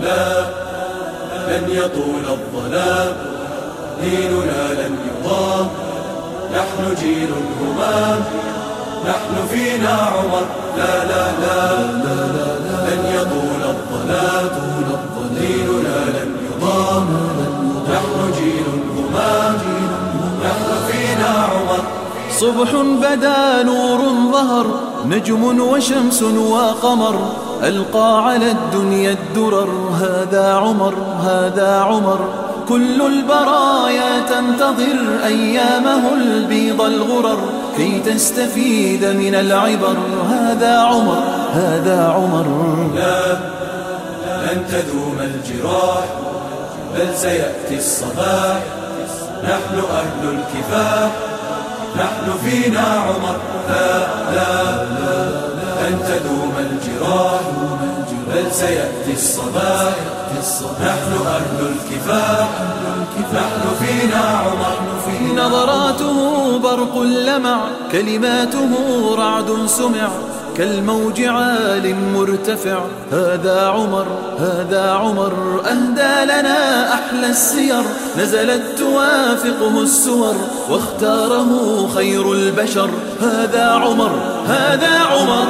لا لن يطول الظلام، ديننا لن يضام، نحن جيل همام، نحن فينا عمر. لا لا لا لن يطول الظلام، ديننا لن يضام، نحن جيل همام، نحن فينا عمر. صبح بدا نور ظهر، نجم وشمس وقمر، ألقى على الدنيا الدرر. هذا عمر، هذا عمر، كل البرايا تنتظر أيامه البيض الغرر كي تستفيد من العبر. هذا عمر، هذا عمر. لا لن تدوم الجراح، بل سيأتي الصباح، نحن أهل الكفاح، نحن فينا عمر. لا لن تدوم الجراح، بل سيأتي الصباح، نحن أهل الكفاح، نحن فينا عمر. نظراته برق لمع، كلماته رعد سمع، كالموج عال مرتفع. هذا عمر، هذا عمر، أهدى لنا أحلى السير، نزلت توافقه السور، واختاره خير البشر. هذا عمر، هذا عمر.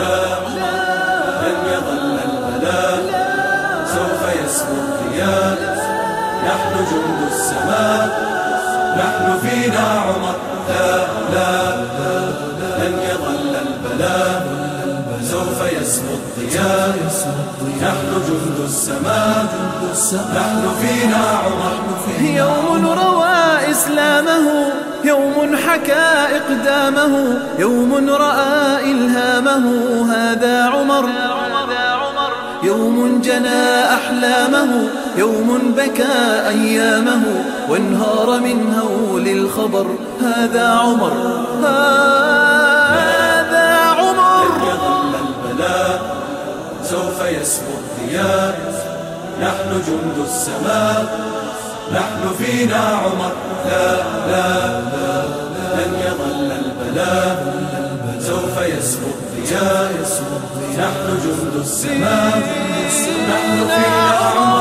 لن يظل البلاء، سوف يسمو الضياء، نحن جند السماء، نحن فينا عمر. لا لن يظل البلاء، سوف يسمو الضياء، نحن جند السماء، نحن فينا عمر. يوم روى إسلامه، يوم حكى إقدامه، يوم رأى إلهامه. هذا عمر، يوم جنى أحلامه، يوم بكى أيامه، وانهار من هول الخبر. هذا عمر، هذا عمر. لن يظل البلاء، سوف يسمو الضياء، نحن جند السماء، نحن فينا عمر. لا لن يظل البلاء، سوف يسمو الضياء، نحن جند السماء، نحن فينا عمر.